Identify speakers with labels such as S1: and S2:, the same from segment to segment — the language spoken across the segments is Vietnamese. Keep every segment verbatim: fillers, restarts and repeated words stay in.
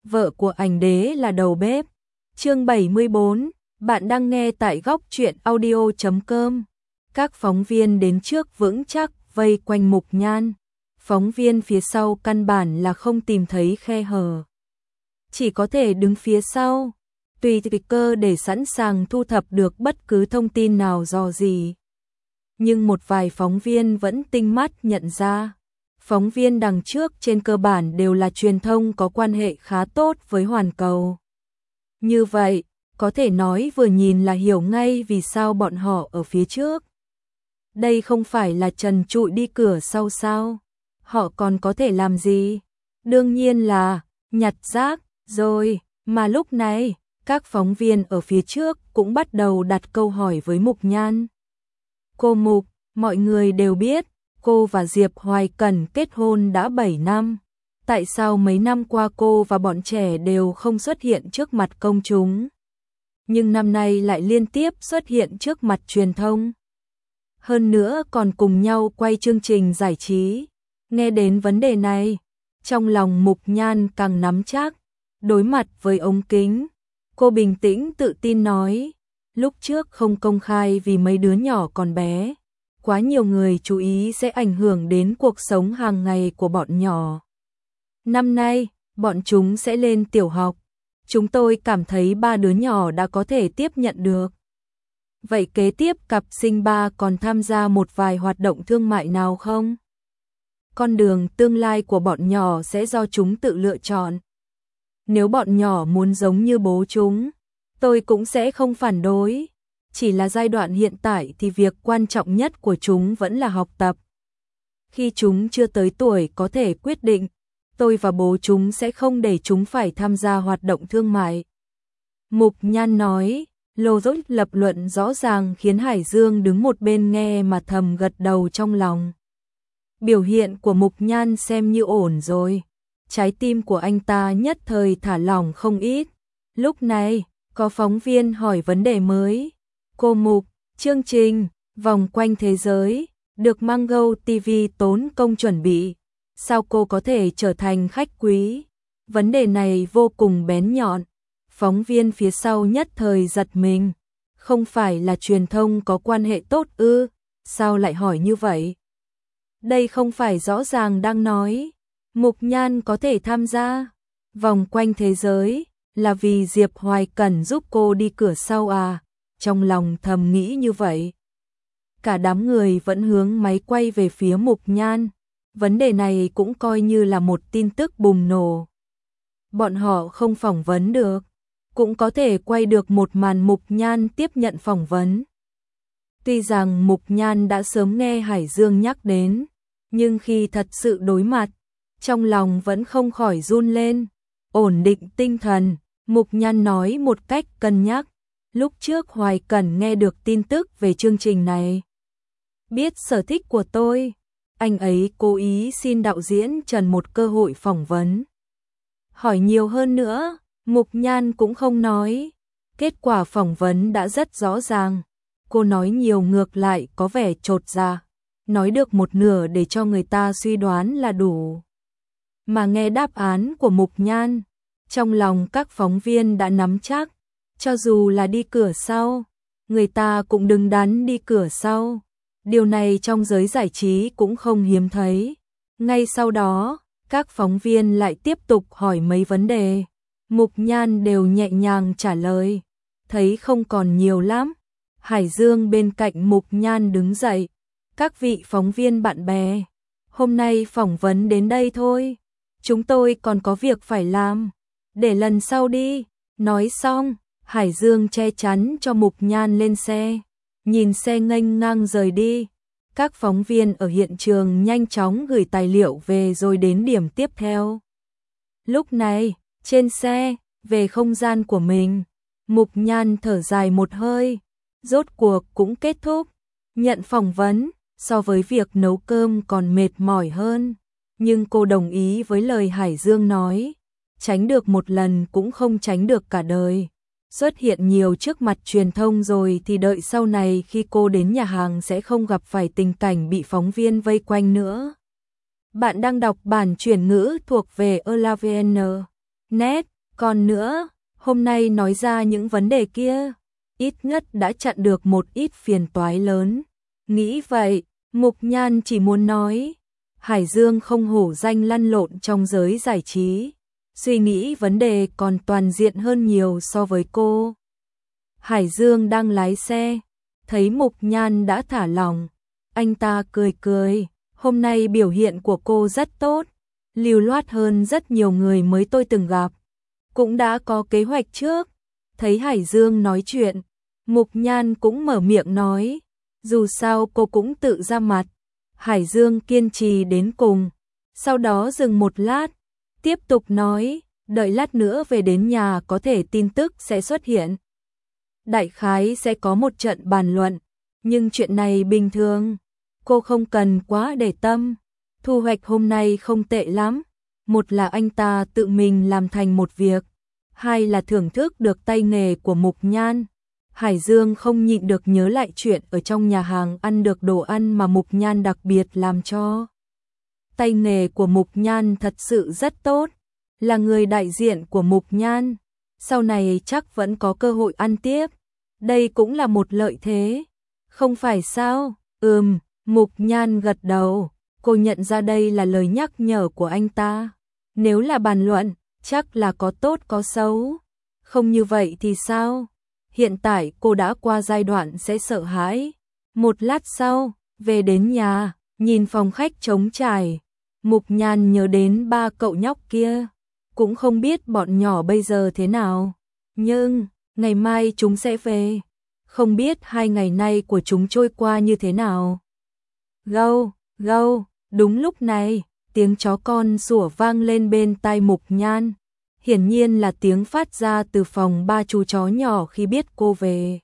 S1: vợ của ảnh đế là đầu bếp. Chương bảy mươi bốn, bạn đang nghe tại góc truyện audio chấm com. Các phóng viên đến trước vững chắc vây quanh Mục Nhan. Phóng viên phía sau căn bản là không tìm thấy khe hở. Chỉ có thể đứng phía sau, tùy thời cơ để sẵn sàng thu thập được bất cứ thông tin nào dò gì. Nhưng một vài phóng viên vẫn tinh mắt nhận ra. Phóng viên đằng trước trên cơ bản đều là truyền thông có quan hệ khá tốt với Hoàn Cầu. Như vậy, có thể nói vừa nhìn là hiểu ngay vì sao bọn họ ở phía trước. Đây không phải là trần trụi đi cửa sau sao? Họ còn có thể làm gì? Đương nhiên là nhặt rác, rồi, mà lúc này, các phóng viên ở phía trước cũng bắt đầu đặt câu hỏi với Mục Nhan. Cô Mục, mọi người đều biết, cô và Diệp Hoài Cẩn kết hôn đã bảy năm. Tại sao mấy năm qua cô và bọn trẻ đều không xuất hiện trước mặt công chúng? Nhưng năm nay lại liên tiếp xuất hiện trước mặt truyền thông. Hơn nữa còn cùng nhau quay chương trình giải trí. Nghe đến vấn đề này, trong lòng Mục Nhan càng nắm chắc. Đối mặt với ống kính, cô bình tĩnh tự tin nói, lúc trước không công khai vì mấy đứa nhỏ còn bé. Quá nhiều người chú ý sẽ ảnh hưởng đến cuộc sống hàng ngày của bọn nhỏ. Năm nay, bọn chúng sẽ lên tiểu học. Chúng tôi cảm thấy ba đứa nhỏ đã có thể tiếp nhận được. Vậy kế tiếp cặp sinh ba còn tham gia một vài hoạt động thương mại nào không? Con đường tương lai của bọn nhỏ sẽ do chúng tự lựa chọn. Nếu bọn nhỏ muốn giống như bố chúng, tôi cũng sẽ không phản đối. Chỉ là giai đoạn hiện tại thì việc quan trọng nhất của chúng vẫn là học tập. Khi chúng chưa tới tuổi có thể quyết định, tôi và bố chúng sẽ không để chúng phải tham gia hoạt động thương mại. Mục Nhan nói, logic lập luận rõ ràng khiến Hải Dương đứng một bên nghe mà thầm gật đầu trong lòng. Biểu hiện của Mục Nhan xem như ổn rồi. Trái tim của anh ta nhất thời thả lỏng không ít. Lúc này, có phóng viên hỏi vấn đề mới. Cô Mục, chương trình Vòng quanh thế giới được Mango ti vi tốn công chuẩn bị. Sao cô có thể trở thành khách quý? Vấn đề này vô cùng bén nhọn. Phóng viên phía sau nhất thời giật mình. Không phải là truyền thông có quan hệ tốt ư? Sao lại hỏi như vậy? Đây không phải rõ ràng đang nói Mục Nhan có thể tham gia Vòng quanh thế giới là vì Diệp Hoài Cẩn giúp cô đi cửa sau à? Trong lòng thầm nghĩ như vậy. Cả đám người vẫn hướng máy quay về phía Mục Nhan. Vấn đề này cũng coi như là một tin tức bùng nổ. Bọn họ không phỏng vấn được, cũng có thể quay được một màn Mục Nhan tiếp nhận phỏng vấn. Tuy rằng Mục Nhan đã sớm nghe Hải Dương nhắc đến, nhưng khi thật sự đối mặt, trong lòng vẫn không khỏi run lên. Ổn định tinh thần, Mục Nhan nói một cách cân nhắc. Lúc trước Hoài Cẩn nghe được tin tức về chương trình này. Biết sở thích của tôi, anh ấy cố ý xin đạo diễn Trần một cơ hội phỏng vấn. Hỏi nhiều hơn nữa, Mục Nhan cũng không nói. Kết quả phỏng vấn đã rất rõ ràng. Cô nói nhiều ngược lại có vẻ chột dạ. Nói được một nửa để cho người ta suy đoán là đủ. Mà nghe đáp án của Mục Nhan, trong lòng các phóng viên đã nắm chắc. Cho dù là đi cửa sau, người ta cũng đứng đắn đi cửa sau. Điều này trong giới giải trí cũng không hiếm thấy. Ngay sau đó, các phóng viên lại tiếp tục hỏi mấy vấn đề. Mục Nhan đều nhẹ nhàng trả lời. Thấy không còn nhiều lắm. Hải Dương bên cạnh Mục Nhan đứng dậy. Các vị phóng viên bạn bè, hôm nay phỏng vấn đến đây thôi. Chúng tôi còn có việc phải làm. Để lần sau đi. Nói xong, Hải Dương che chắn cho Mục Nhan lên xe. Nhìn xe nghênh ngang rời đi. Các phóng viên ở hiện trường nhanh chóng gửi tài liệu về rồi đến điểm tiếp theo. Lúc này, trên xe, về không gian của mình, Mục Nhan thở dài một hơi. Rốt cuộc cũng kết thúc. Nhận phỏng vấn, so với việc nấu cơm còn mệt mỏi hơn. Nhưng cô đồng ý với lời Hải Dương nói. Tránh được một lần cũng không tránh được cả đời. Xuất hiện nhiều trước mặt truyền thông rồi thì đợi sau này khi cô đến nhà hàng sẽ không gặp phải tình cảnh bị phóng viên vây quanh nữa. Bạn đang đọc bản chuyển ngữ thuộc về Elavn. Net. Còn nữa, hôm nay nói ra những vấn đề kia, ít nhất đã chặn được một ít phiền toái lớn. Nghĩ vậy, Mục Nhan chỉ muốn nói, Hải Dương không hổ danh lăn lộn trong giới giải trí, suy nghĩ vấn đề còn toàn diện hơn nhiều so với cô. Hải Dương đang lái xe, thấy Mục Nhan đã thả lỏng, anh ta cười cười, hôm nay biểu hiện của cô rất tốt, lưu loát hơn rất nhiều người mới tôi từng gặp, cũng đã có kế hoạch trước. Thấy Hải Dương nói chuyện, Mục Nhan cũng mở miệng nói, dù sao cô cũng tự ra mặt. Hải Dương kiên trì đến cùng, sau đó dừng một lát, tiếp tục nói, đợi lát nữa về đến nhà có thể tin tức sẽ xuất hiện. Đại khái sẽ có một trận bàn luận, nhưng chuyện này bình thường, cô không cần quá để tâm. Thu hoạch hôm nay không tệ lắm, một là anh ta tự mình làm thành một việc, hai là thưởng thức được tay nghề của Mục Nhan. Hải Dương không nhịn được nhớ lại chuyện ở trong nhà hàng ăn được đồ ăn mà Mục Nhan đặc biệt làm cho. Tay nghề của Mục Nhan thật sự rất tốt, là người đại diện của Mục Nhan, sau này chắc vẫn có cơ hội ăn tiếp, đây cũng là một lợi thế, không phải sao? Ừm, Mục Nhan gật đầu, cô nhận ra đây là lời nhắc nhở của anh ta. Nếu là bàn luận, chắc là có tốt có xấu, không như vậy thì sao? Hiện tại cô đã qua giai đoạn sẽ sợ hãi. Một lát sau, về đến nhà, nhìn phòng khách trống trải, Mục Nhan nhớ đến ba cậu nhóc kia, cũng không biết bọn nhỏ bây giờ thế nào, nhưng ngày mai chúng sẽ về, không biết hai ngày nay của chúng trôi qua như thế nào. Gâu, gâu, đúng lúc này, tiếng chó con sủa vang lên bên tai Mục Nhan. Hiển nhiên là tiếng phát ra từ phòng ba chú chó nhỏ khi biết cô về.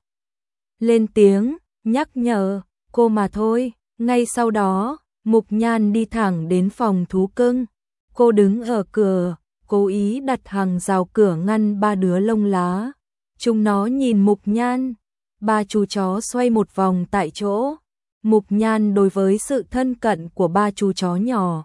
S1: Lên tiếng, nhắc nhở, cô mà thôi. Ngay sau đó, Mục Nhan đi thẳng đến phòng thú cưng. Cô đứng ở cửa, cố ý đặt hàng rào cửa ngăn ba đứa lông lá. Chúng nó nhìn Mục Nhan. Ba chú chó xoay một vòng tại chỗ. Mục Nhan đối với sự thân cận của ba chú chó nhỏ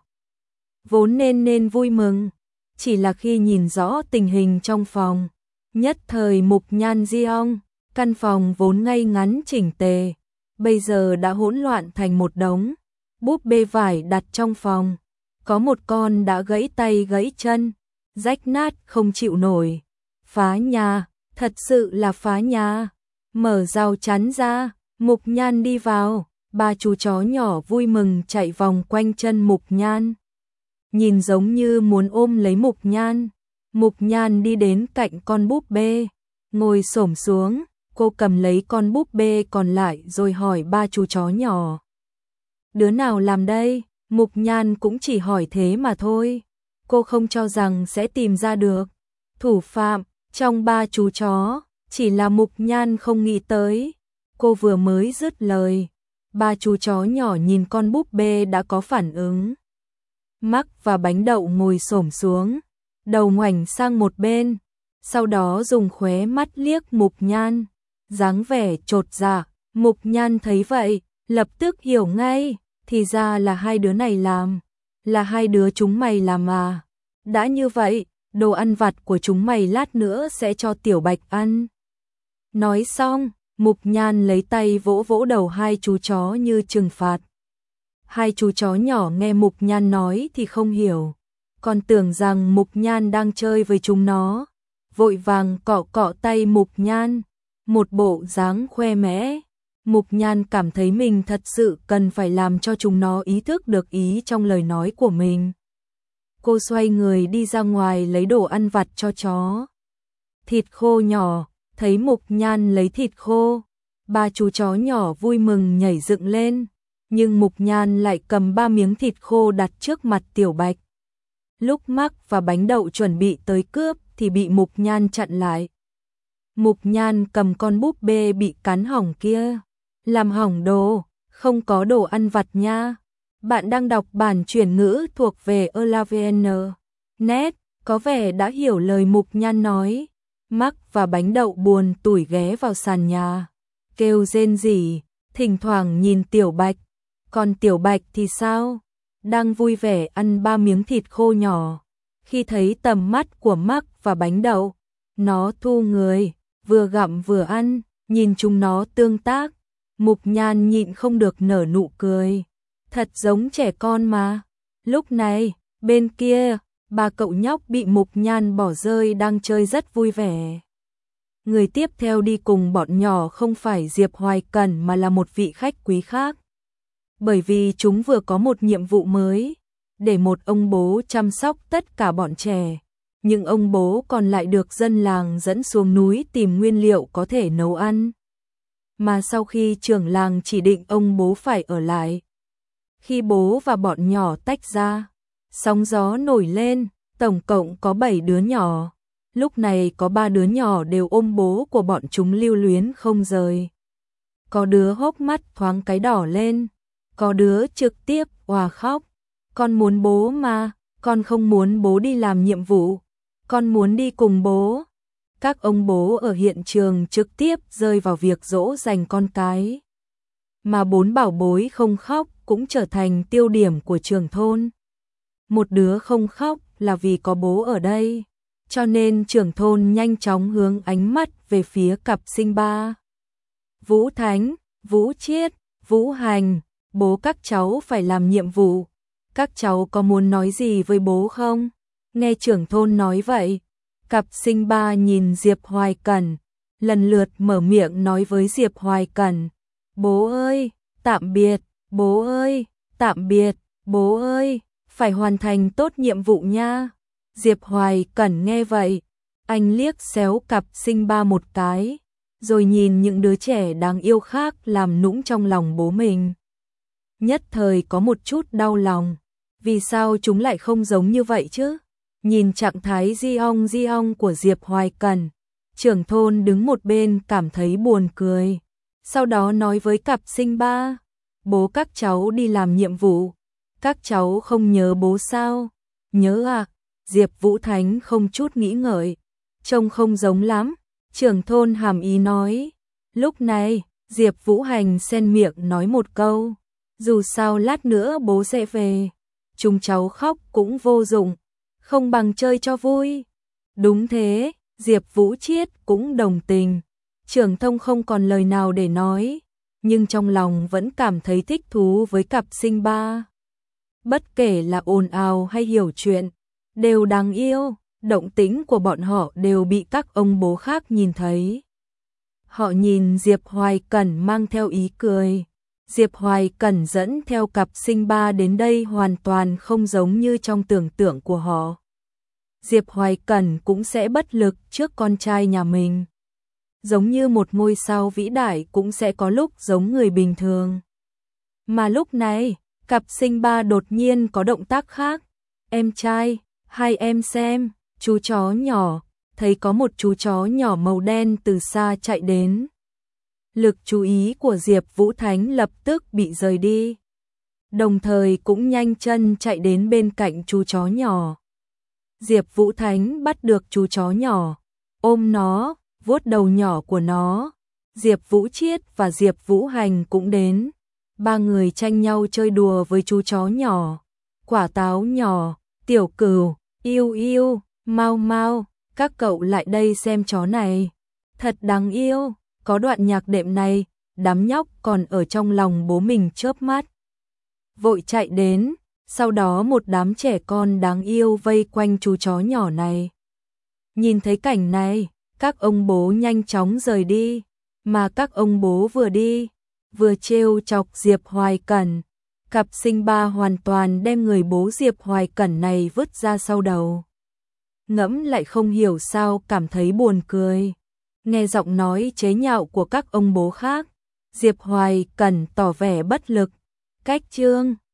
S1: vốn nên nên vui mừng. Chỉ là khi nhìn rõ tình hình trong phòng, nhất thời Mục Nhan giông, căn phòng vốn ngay ngắn chỉnh tề, bây giờ đã hỗn loạn thành một đống búp bê vải đặt trong phòng, có một con đã gãy tay gãy chân, rách nát không chịu nổi, phá nhà, thật sự là phá nhà. Mở rào chắn ra, Mục Nhan đi vào, ba chú chó nhỏ vui mừng chạy vòng quanh chân Mục Nhan. Nhìn giống như muốn ôm lấy Mục Nhan. Mục Nhan đi đến cạnh con búp bê, ngồi xổm xuống, cô cầm lấy con búp bê còn lại rồi hỏi ba chú chó nhỏ. Đứa nào làm đây? Mục Nhan cũng chỉ hỏi thế mà thôi. Cô không cho rằng sẽ tìm ra được thủ phạm trong ba chú chó, chỉ là Mục Nhan không nghĩ tới. Cô vừa mới dứt lời, ba chú chó nhỏ nhìn con búp bê đã có phản ứng. Mắc và Bánh Đậu ngồi xổm xuống, đầu ngoảnh sang một bên, sau đó dùng khóe mắt liếc Mục Nhan, dáng vẻ chột dạ. Mục Nhan thấy vậy, lập tức hiểu ngay, thì ra là hai đứa này làm, là hai đứa chúng mày làm à. Đã như vậy, đồ ăn vặt của chúng mày lát nữa sẽ cho Tiểu Bạch ăn. Nói xong, Mục Nhan lấy tay vỗ vỗ đầu hai chú chó như trừng phạt. Hai chú chó nhỏ nghe Mục Nhan nói thì không hiểu, còn tưởng rằng Mục Nhan đang chơi với chúng nó, vội vàng cọ cọ tay Mục Nhan, một bộ dáng khoe mẽ. Mục Nhan cảm thấy mình thật sự cần phải làm cho chúng nó ý thức được ý trong lời nói của mình. Cô xoay người đi ra ngoài lấy đồ ăn vặt cho chó. Thịt khô nhỏ, thấy Mục Nhan lấy thịt khô, ba chú chó nhỏ vui mừng nhảy dựng lên, nhưng Mục Nhan lại cầm ba miếng thịt khô đặt trước mặt Tiểu Bạch. Lúc Mắc và Bánh Đậu chuẩn bị tới cướp thì bị Mục Nhan chặn lại. Mục Nhan cầm con búp bê bị cắn hỏng kia, làm hỏng đồ, không có đồ ăn vặt nha. Bạn đang đọc bản chuyển ngữ thuộc về Elavn. Net, có vẻ đã hiểu lời Mục Nhan nói. Mắc và Bánh Đậu buồn tủi ghé vào sàn nhà, kêu rên rỉ, thỉnh thoảng nhìn Tiểu Bạch. Còn Tiểu Bạch thì sao? Đang vui vẻ ăn ba miếng thịt khô nhỏ. Khi thấy tầm mắt của Mark và bánh đậu, nó thu người, vừa gặm vừa ăn, nhìn chúng nó tương tác. Mục Nhan nhịn không được nở nụ cười. Thật giống trẻ con mà. Lúc này, bên kia, ba cậu nhóc bị Mục Nhan bỏ rơi đang chơi rất vui vẻ. Người tiếp theo đi cùng bọn nhỏ không phải Diệp Hoài Cẩn mà là một vị khách quý khác. Bởi vì chúng vừa có một nhiệm vụ mới, để một ông bố chăm sóc tất cả bọn trẻ. Nhưng ông bố còn lại được dân làng dẫn xuống núi tìm nguyên liệu có thể nấu ăn. Mà sau khi trưởng làng chỉ định ông bố phải ở lại. Khi bố và bọn nhỏ tách ra, sóng gió nổi lên, tổng cộng có bảy đứa nhỏ. Lúc này có ba đứa nhỏ đều ôm bố của bọn chúng lưu luyến không rời. Có đứa hốc mắt thoáng cái đỏ lên, có đứa trực tiếp òa khóc. Con muốn bố mà, con không muốn bố đi làm nhiệm vụ, con muốn đi cùng bố. Các ông bố ở hiện trường trực tiếp rơi vào việc dỗ dành con cái. Mà bốn bảo bối không khóc cũng trở thành tiêu điểm của trường thôn. Một đứa không khóc là vì có bố ở đây, cho nên trưởng thôn nhanh chóng hướng ánh mắt về phía cặp sinh ba. Vũ Thánh, Vũ Chiết, Vũ Hành, bố các cháu phải làm nhiệm vụ. Các cháu có muốn nói gì với bố không? Nghe trưởng thôn nói vậy, cặp sinh ba nhìn Diệp Hoài Cẩn, lần lượt mở miệng nói với Diệp Hoài Cẩn. Bố ơi, tạm biệt, bố ơi, tạm biệt, bố ơi, phải hoàn thành tốt nhiệm vụ nha. Diệp Hoài Cẩn nghe vậy, anh liếc xéo cặp sinh ba một cái, rồi nhìn những đứa trẻ đáng yêu khác làm nũng trong lòng bố mình. Nhất thời có một chút đau lòng, vì sao chúng lại không giống như vậy chứ? Nhìn trạng thái di ong di ong của Diệp Hoài Cẩn, trưởng thôn đứng một bên cảm thấy buồn cười. Sau đó nói với cặp sinh ba, bố các cháu đi làm nhiệm vụ, các cháu không nhớ bố sao? Nhớ à? Diệp Vũ Thánh không chút nghĩ ngợi, trông không giống lắm, trưởng thôn hàm ý nói. Lúc này, Diệp Vũ Hành xen miệng nói một câu, dù sao lát nữa bố sẽ về, chúng cháu khóc cũng vô dụng, không bằng chơi cho vui. Đúng thế, Diệp Vũ Chiết cũng đồng tình. Trưởng thông không còn lời nào để nói, nhưng trong lòng vẫn cảm thấy thích thú với cặp sinh ba. Bất kể là ồn ào hay hiểu chuyện, đều đáng yêu, động tĩnh của bọn họ đều bị các ông bố khác nhìn thấy. Họ nhìn Diệp Hoài Cẩn mang theo ý cười. Diệp Hoài Cẩn dẫn theo cặp sinh ba đến đây hoàn toàn không giống như trong tưởng tượng của họ. Diệp Hoài Cẩn cũng sẽ bất lực trước con trai nhà mình. Giống như một ngôi sao vĩ đại cũng sẽ có lúc giống người bình thường. Mà lúc này, cặp sinh ba đột nhiên có động tác khác. Em trai, hai em xem, chú chó nhỏ, thấy có một chú chó nhỏ màu đen từ xa chạy đến. Lực chú ý của Diệp Vũ Thánh lập tức bị rời đi. Đồng thời cũng nhanh chân chạy đến bên cạnh chú chó nhỏ. Diệp Vũ Thánh bắt được chú chó nhỏ, ôm nó, vuốt đầu nhỏ của nó. Diệp Vũ Chiết và Diệp Vũ Hành cũng đến. Ba người tranh nhau chơi đùa với chú chó nhỏ. Quả táo nhỏ, Tiểu Cừu, Yêu Yêu, Mau Mau, các cậu lại đây xem chó này. Thật đáng yêu, có đoạn nhạc đệm này, đám nhóc còn ở trong lòng bố mình chớp mắt. Vội chạy đến, sau đó một đám trẻ con đáng yêu vây quanh chú chó nhỏ này. Nhìn thấy cảnh này, các ông bố nhanh chóng rời đi, mà các ông bố vừa đi, vừa trêu chọc Diệp Hoài Cẩn. Cặp sinh ba hoàn toàn đem người bố Diệp Hoài Cẩn này vứt ra sau đầu. Ngẫm lại không hiểu sao cảm thấy buồn cười. Nghe giọng nói chế nhạo của các ông bố khác, Diệp Hoài Cẩn tỏ vẻ bất lực. Cách chương